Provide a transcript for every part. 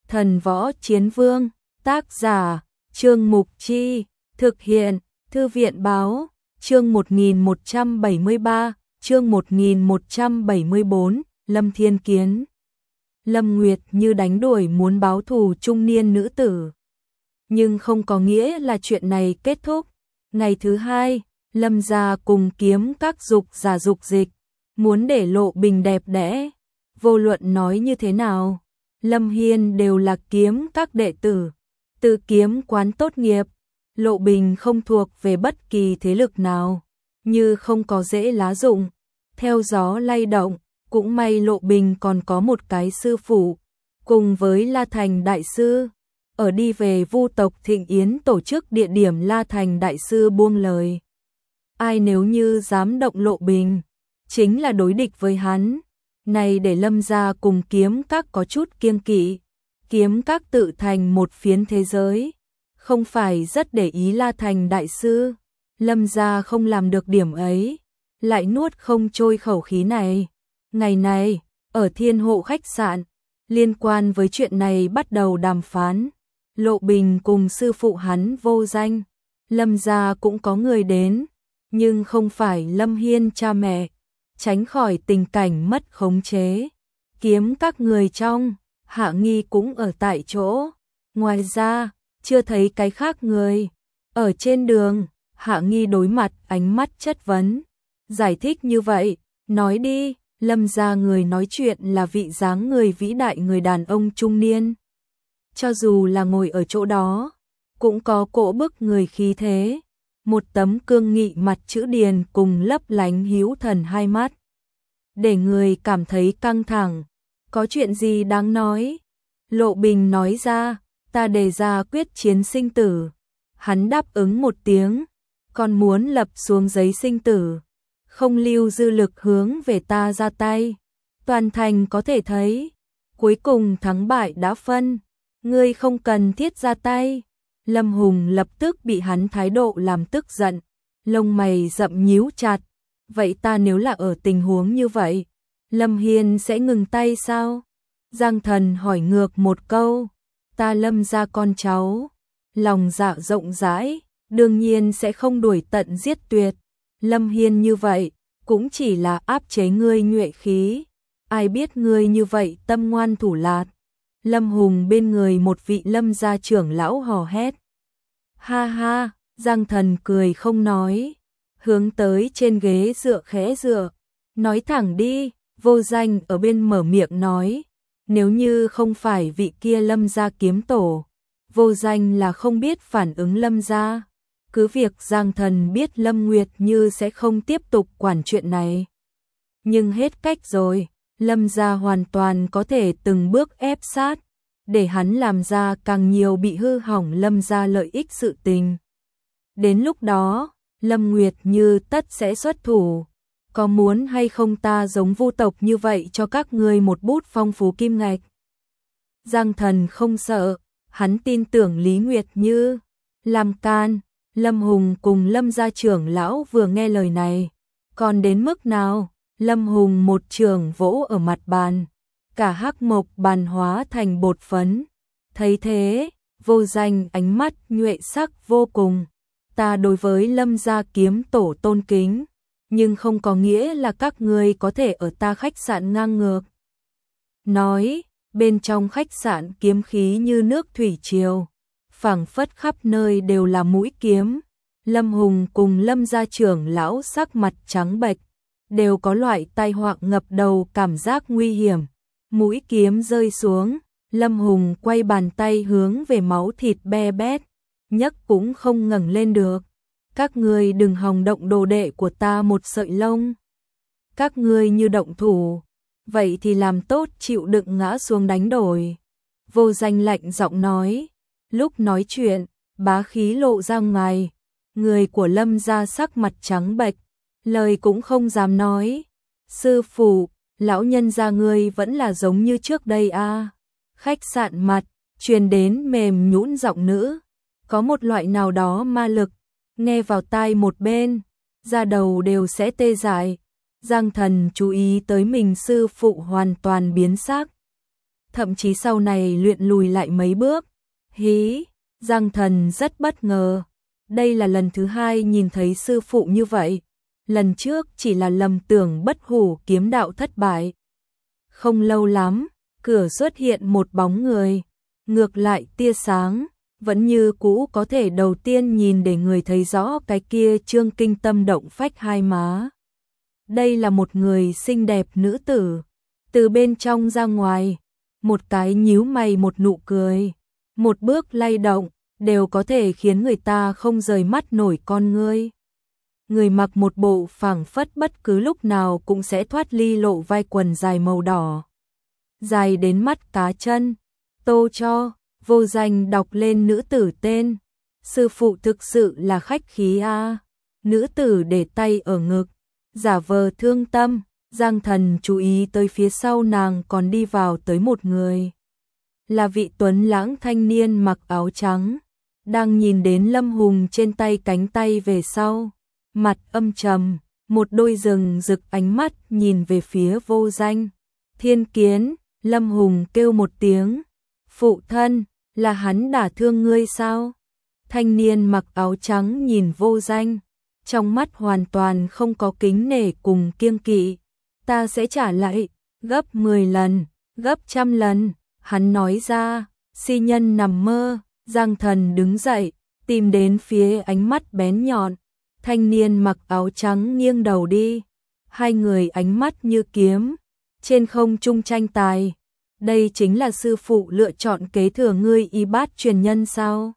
Thần Võ Chiến Vương, tác giả, Trương Mục Chi, thực hiện, Thư viện Báo, chương 1173, chương 1174, Lâm Thiên Kiến. Lâm Nguyệt Như đánh đuổi muốn báo thù trung niên nữ tử. Nhưng không có nghĩa là chuyện này kết thúc. Ngày thứ hai, Lâm gia cùng Kiếm Các dục giả dục dịch, muốn để Lộ Bình đẹp đẽ. Vô luận nói như thế nào, Lâm Hiên đều là Kiếm Các đệ tử, từ kiếm quán tốt nghiệp. Lộ Bình không thuộc về bất kỳ thế lực nào, như không có rễ lá rụng, theo gió lay động. Cũng may Lộ Bình còn có một cái sư phụ, cùng với La Thành Đại Sư. Ở đi về Vu tộc Thịnh Yến tổ chức địa điểm, La Thành Đại Sư buông lời. Ai nếu như dám động Lộ Bình, chính là đối địch với hắn. Này để Lâm gia cùng Kiếm Các có chút kiêng kỵ. Kiếm Các tự thành một phiến thế giới, không phải rất để ý La Thành Đại Sư. Lâm gia không làm được điểm ấy, lại nuốt không trôi khẩu khí này. Ngày này, ở Thiên Hộ khách sạn, liên quan với chuyện này bắt đầu đàm phán. Lộ Bình cùng sư phụ hắn Vô Danh, Lâm gia cũng có người đến, nhưng không phải Lâm Hiên cha mẹ, tránh khỏi tình cảnh mất khống chế. Kiếm Các người trong, Hạ Nghi cũng ở tại chỗ. Ngoài ra, chưa thấy cái khác người. Ở trên đường, Hạ Nghi đối mặt ánh mắt chất vấn. Giải thích như vậy, nói đi. Lâm gia người nói chuyện là vị dáng người vĩ đại người đàn ông trung niên. Cho dù là ngồi ở chỗ đó, cũng có cỗ bức người khí thế. Một tấm cương nghị mặt chữ điền cùng lấp lánh hiếu thần hai mắt, để người cảm thấy căng thẳng. Có chuyện gì đáng nói? Lộ Bình nói ra, ta đề ra quyết chiến sinh tử. Hắn đáp ứng một tiếng, còn muốn lập xuống giấy sinh tử, không lưu dư lực hướng về ta ra tay. Toàn thành có thể thấy, cuối cùng thắng bại đã phân, ngươi không cần thiết ra tay. Lâm Hùng lập tức bị hắn thái độ làm tức giận, lông mày rậm nhíu chặt. Vậy ta nếu là ở tình huống như vậy, Lâm Hiên sẽ ngừng tay sao? Giang Thần hỏi ngược một câu. Ta Lâm gia con cháu, lòng dạ rộng rãi, đương nhiên sẽ không đuổi tận giết tuyệt. Lâm Hiên như vậy, cũng chỉ là áp chế ngươi nhuệ khí. Ai biết ngươi như vậy tâm ngoan thủ lạt. Lâm Hùng bên người một vị Lâm gia trưởng lão hò hét. Ha ha, Giang Thần cười không nói, hướng tới trên ghế dựa khẽ dựa. Nói thẳng đi. Vô Danh ở bên mở miệng nói. Nếu như không phải vị kia Lâm gia kiếm tổ, Vô Danh là không biết phản ứng Lâm gia. Cứ việc Giang Thần biết Lâm Nguyệt Như sẽ không tiếp tục quản chuyện này, nhưng hết cách rồi. Lâm gia hoàn toàn có thể từng bước ép sát, để hắn làm ra càng nhiều bị hư hỏng Lâm gia lợi ích sự tình. Đến lúc đó, Lâm Nguyệt Như tất sẽ xuất thủ. Có muốn hay không ta giống Vu tộc như vậy cho các ngươi một bút phong phú kim ngạch? Giang Thần không sợ, hắn tin tưởng Lý Nguyệt Như. Làm can. Lâm Hùng cùng Lâm gia trưởng lão vừa nghe lời này, còn đến mức nào? Lâm Hùng một trường vỗ ở mặt bàn, cả hắc mộc bàn hóa thành bột phấn. Thấy thế, Vô Danh ánh mắt nhuệ sắc vô cùng. Ta đối với Lâm gia kiếm tổ tôn kính, nhưng không có nghĩa là các ngươi có thể ở ta khách sạn ngang ngược. Nói, bên trong khách sạn kiếm khí như nước thủy triều, phảng phất khắp nơi đều là mũi kiếm. Lâm Hùng cùng Lâm gia trưởng lão sắc mặt trắng bệch, đều có loại tai họa ngập đầu cảm giác nguy hiểm. Mũi kiếm rơi xuống, Lâm Hùng quay bàn tay hướng về máu thịt be bét, nhấc cũng không ngẩng lên được. Các ngươi đừng hòng động đồ đệ của ta một sợi lông. Các ngươi như động thủ, vậy thì làm tốt chịu đựng ngã xuống đánh đổi. Vô Danh lạnh giọng nói. Lúc nói chuyện, bá khí lộ ra ngoài. Người của Lâm gia sắc mặt trắng bệch, lời cũng không dám nói. Sư phụ, lão nhân gia ngươi vẫn là giống như trước đây à? Khách sạn mặt, truyền đến mềm nhũn giọng nữ. Có một loại nào đó ma lực, nghe vào tai một bên, da đầu đều sẽ tê dại. Giang Thần chú ý tới mình sư phụ hoàn toàn biến sắc. thậm chí sau này luyện lùi lại mấy bước. Hí, Giang Thần rất bất ngờ. Đây là lần thứ hai nhìn thấy sư phụ như vậy. Lần trước chỉ là lầm tưởng bất hủ kiếm đạo thất bại. Không lâu lắm, cửa xuất hiện một bóng người. Ngược lại tia sáng, vẫn như cũ có thể đầu tiên nhìn để người thấy rõ cái kia trương kinh tâm động phách hai má. Đây là một người xinh đẹp nữ tử. Từ bên trong ra ngoài, một cái nhíu mày một nụ cười, một bước lay động, đều có thể khiến người ta không rời mắt nổi con ngươi. Người mặc một bộ phảng phất bất cứ lúc nào cũng sẽ thoát ly lộ vai quần dài màu đỏ. Dài đến mắt cá chân. Tô Cho, Vô Danh đọc lên nữ tử tên. Sư phụ thực sự là khách khí a. Nữ tử để tay ở ngực, giả vờ thương tâm. Giang Thần chú ý tới phía sau nàng còn đi vào tới một người. Là vị tuấn lãng thanh niên mặc áo trắng, đang nhìn đến Lâm Hùng trên tay cánh tay về sau, mặt âm trầm, một đôi rừng rực ánh mắt nhìn về phía Vô Danh. Thiên Kiến, Lâm Hùng kêu một tiếng, phụ thân, là hắn đả thương ngươi sao? Thanh niên mặc áo trắng nhìn Vô Danh, trong mắt hoàn toàn không có kính nể cùng kiêng kỵ. Ta sẽ trả lại, gấp 10 lần, gấp 100 lần, hắn nói ra. Si nhân nằm mơ. Giang Thần đứng dậy, tìm đến phía ánh mắt bén nhọn. Thanh niên mặc áo trắng nghiêng đầu đi. Hai người ánh mắt như kiếm, trên không trung tranh tài. Đây chính là sư phụ lựa chọn kế thừa ngươi y bát truyền nhân sao?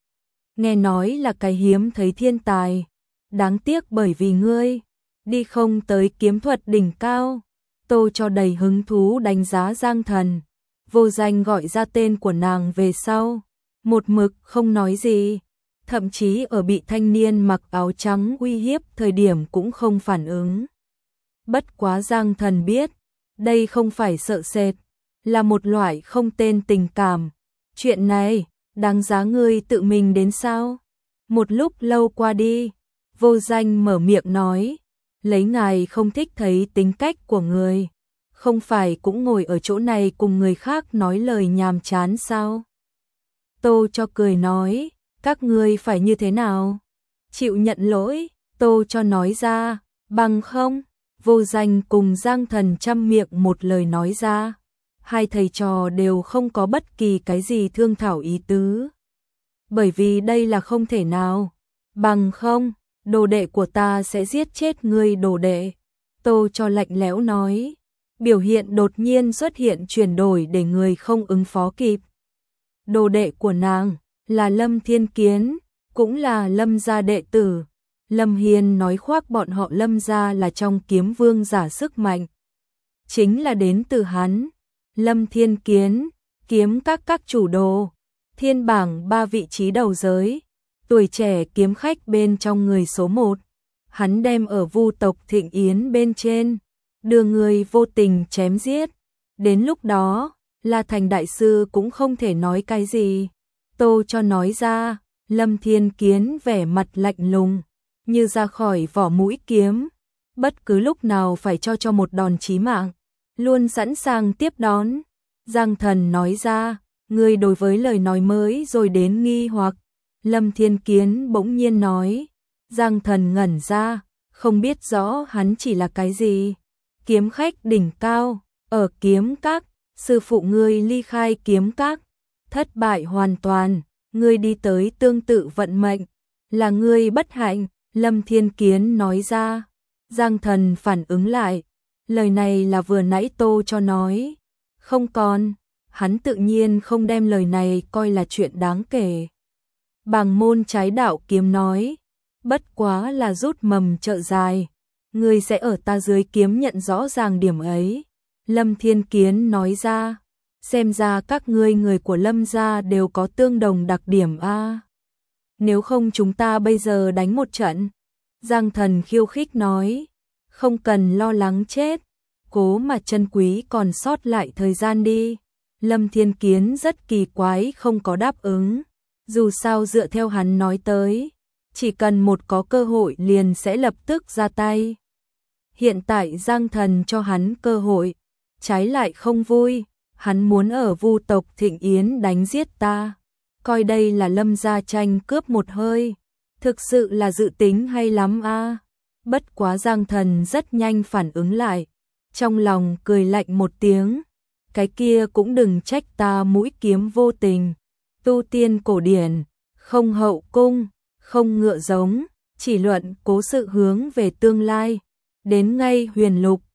Nghe nói là cái hiếm thấy thiên tài. Đáng tiếc bởi vì ngươi đi không tới kiếm thuật đỉnh cao. Tô Cho đầy hứng thú đánh giá Giang Thần. Vô Danh gọi ra tên của nàng về sau, một mực không nói gì, thậm chí ở bị thanh niên mặc áo trắng uy hiếp thời điểm cũng không phản ứng. Bất quá Giang Thần biết, đây không phải sợ sệt, là một loại không tên tình cảm. Chuyện này, đáng giá ngươi tự mình đến sao? Một lúc lâu qua đi, Vô Danh mở miệng nói, lấy ngài không thích thấy tính cách của người, không phải cũng ngồi ở chỗ này cùng người khác nói lời nhàm chán sao? Tô Cho cười nói, các ngươi phải như thế nào? Chịu nhận lỗi. Tô Cho nói ra, bằng không? Vô Danh cùng Giang Thần chăm miệng một lời nói ra. Hai thầy trò đều không có bất kỳ cái gì thương thảo ý tứ. Bởi vì đây là không thể nào. Bằng không, đồ đệ của ta sẽ giết chết ngươi đồ đệ. Tô Cho lạnh lẽo nói. Biểu hiện đột nhiên xuất hiện chuyển đổi để người không ứng phó kịp. Đồ đệ của nàng là Lâm Thiên Kiến, cũng là Lâm gia đệ tử. Lâm Hiên nói khoác bọn họ Lâm gia là trong kiếm vương giả sức mạnh. Chính là đến từ hắn. Lâm Thiên Kiến, kiếm các chủ đồ, thiên bảng 3 vị trí đầu giới, tuổi trẻ kiếm khách bên trong người số 1. Hắn đem ở Vu tộc Thịnh Yến bên trên, đưa người vô tình chém giết. Đến lúc đó, La Thành đại sư cũng không thể nói cái gì. Tô Cho nói ra, Lâm Thiên Kiến vẻ mặt lạnh lùng, như ra khỏi vỏ mũi kiếm, bất cứ lúc nào phải cho một đòn chí mạng, luôn sẵn sàng tiếp đón. Giang Thần nói ra, người đối với lời nói mới rồi đến nghi hoặc. Lâm Thiên Kiến bỗng nhiên nói. Giang Thần ngẩn ra, không biết rõ hắn chỉ là cái gì. Kiếm khách đỉnh cao, ở kiếm các, sư phụ ngươi ly khai kiếm các, thất bại hoàn toàn, ngươi đi tới tương tự vận mệnh, là ngươi bất hạnh. Lâm Thiên Kiến nói ra. Giang Thần phản ứng lại, lời này là vừa nãy Tô Cho nói. Không còn, hắn tự nhiên không đem lời này coi là chuyện đáng kể. Bàng môn trái đạo kiếm nói, bất quá là rút mầm trợ dài, ngươi sẽ ở ta dưới kiếm nhận rõ ràng điểm ấy. Lâm Thiên Kiến nói ra, xem ra các ngươi người của Lâm gia đều có tương đồng đặc điểm a. Nếu không chúng ta bây giờ đánh một trận. Giang Thần khiêu khích nói, không cần lo lắng chết, cố mà chân quý còn sót lại thời gian đi. Lâm Thiên Kiến rất kỳ quái không có đáp ứng, dù sao dựa theo hắn nói tới, chỉ cần một có cơ hội liền sẽ lập tức ra tay. Hiện tại Giang Thần cho hắn cơ hội, trái lại không vui, hắn muốn ở Vu tộc Thịnh Yến đánh giết ta, coi đây là Lâm gia tranh cướp một hơi, thực sự là dự tính hay lắm a. Bất quá Giang Thần rất nhanh phản ứng lại, trong lòng cười lạnh một tiếng, cái kia cũng đừng trách ta mũi kiếm vô tình, tu tiên cổ điển, không hậu cung, không ngựa giống, chỉ luận cố sự hướng về tương lai, đến ngay huyền lục,